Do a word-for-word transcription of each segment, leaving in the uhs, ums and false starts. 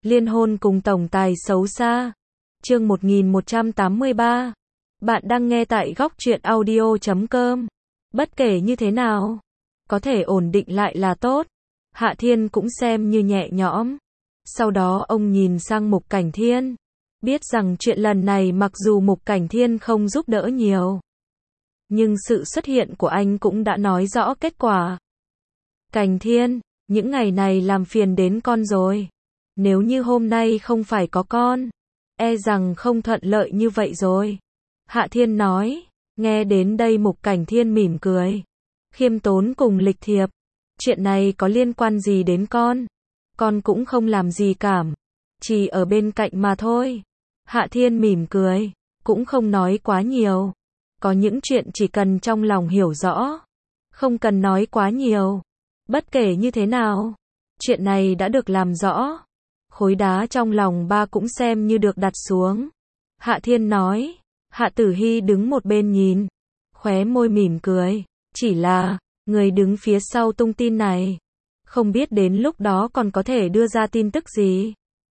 Liên hôn cùng tổng tài xấu xa. Chương một nghìn một trăm tám mươi ba. Bạn đang nghe tại góc truyện audio chấm com. Bất kể như thế nào, có thể ổn định lại là tốt. Hạ Thiên cũng xem như nhẹ nhõm. Sau đó ông nhìn sang Mục Cảnh Thiên. Biết rằng chuyện lần này mặc dù Mục Cảnh Thiên không giúp đỡ nhiều, nhưng sự xuất hiện của anh cũng đã nói rõ kết quả. Cảnh Thiên, những ngày này làm phiền đến con rồi. Nếu như hôm nay không phải có con, e rằng không thuận lợi như vậy rồi. Hạ Thiên nói. Nghe đến đây Mục Cảnh Thiên mỉm cười. Khiêm tốn cùng lịch thiệp. Chuyện này có liên quan gì đến con? Con cũng không làm gì cảm. Chỉ ở bên cạnh mà thôi. Hạ Thiên mỉm cười. Cũng không nói quá nhiều. Có những chuyện chỉ cần trong lòng hiểu rõ. Không cần nói quá nhiều. Bất kể như thế nào, chuyện này đã được làm rõ. Khối đá trong lòng ba cũng xem như được đặt xuống. Hạ Thiên nói. Hạ Tử Hy đứng một bên nhìn. Khóe môi mỉm cười. Chỉ là, người đứng phía sau tung tin này. Không biết đến lúc đó còn có thể đưa ra tin tức gì.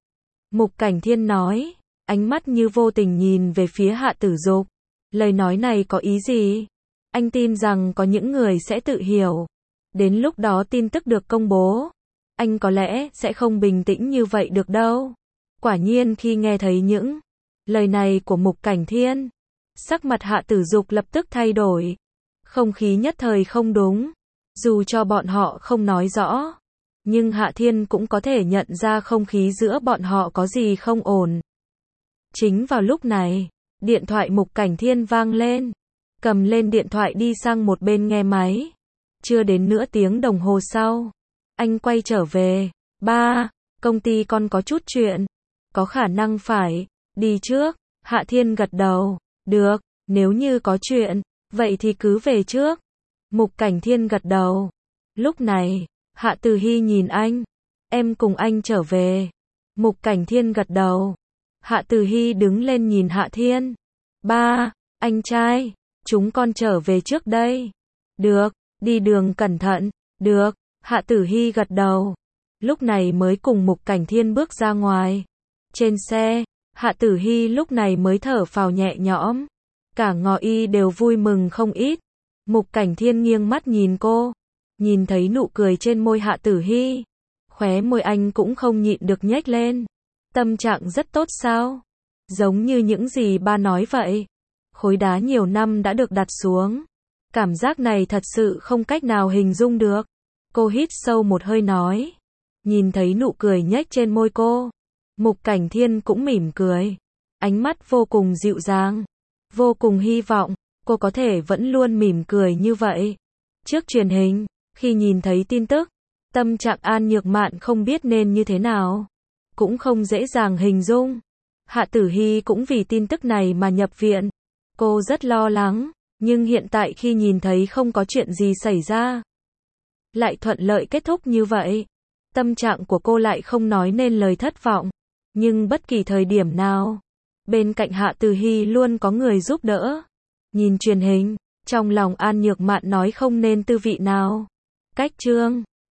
Mục Cảnh Thiên nói. Ánh mắt như vô tình nhìn về phía Hạ Tử Dục. Lời nói này có ý gì? Anh tin rằng có những người sẽ tự hiểu. Đến lúc đó tin tức được công bố, anh có lẽ sẽ không bình tĩnh như vậy được đâu. Quả nhiên khi nghe thấy những lời này của Mục Cảnh Thiên, sắc mặt Hạ Tử Dục lập tức thay đổi. Không khí nhất thời không đúng. Dù cho bọn họ không nói rõ, nhưng Hạ Thiên cũng có thể nhận ra không khí giữa bọn họ có gì không ổn. Chính vào lúc này, điện thoại Mục Cảnh Thiên vang lên. Cầm lên điện thoại đi sang một bên nghe máy. Chưa đến nửa tiếng đồng hồ sau, anh quay trở về. Ba, công ty con có chút chuyện. Có khả năng phải đi trước. Hạ Thiên gật đầu. Được, nếu như có chuyện, vậy thì cứ về trước. Mục Cảnh Thiên gật đầu. Lúc này, Hạ Tử Hy nhìn anh. Em cùng anh trở về. Mục Cảnh Thiên gật đầu. Hạ Tử Hy đứng lên nhìn Hạ Thiên. Ba, anh trai, chúng con trở về trước đây. Được. Đi đường cẩn thận. Được. Hạ Tử Hy gật đầu. Lúc này mới cùng Mục Cảnh Thiên bước ra ngoài. Trên xe, Hạ Tử Hy lúc này mới thở phào nhẹ nhõm. Cả Ngọ Y đều vui mừng không ít. Mục Cảnh Thiên nghiêng mắt nhìn cô. Nhìn thấy nụ cười trên môi Hạ Tử Hy. Khóe môi anh cũng không nhịn được nhếch lên. Tâm trạng rất tốt sao? Giống như những gì ba nói vậy. Khối đá nhiều năm đã được đặt xuống. Cảm giác này thật sự không cách nào hình dung được. Cô hít sâu một hơi nói. Nhìn thấy nụ cười nhếch trên môi cô, Mục Cảnh Thiên cũng mỉm cười. Ánh mắt vô cùng dịu dàng. Vô cùng hy vọng cô có thể vẫn luôn mỉm cười như vậy. Trước truyền hình, khi nhìn thấy tin tức, tâm trạng An Nhược Mạn không biết nên như thế nào. Cũng không dễ dàng hình dung. Hạ Tử Hy cũng vì tin tức này mà nhập viện. Cô rất lo lắng. Nhưng hiện tại khi nhìn thấy không có chuyện gì xảy ra, lại thuận lợi kết thúc như vậy, tâm trạng của cô lại không nói nên lời thất vọng. Nhưng bất kỳ thời điểm nào, bên cạnh Hạ Tử Hy luôn có người giúp đỡ. Nhìn truyền hình, trong lòng An Nhược Mạn nói không nên tư vị nào. Cách chương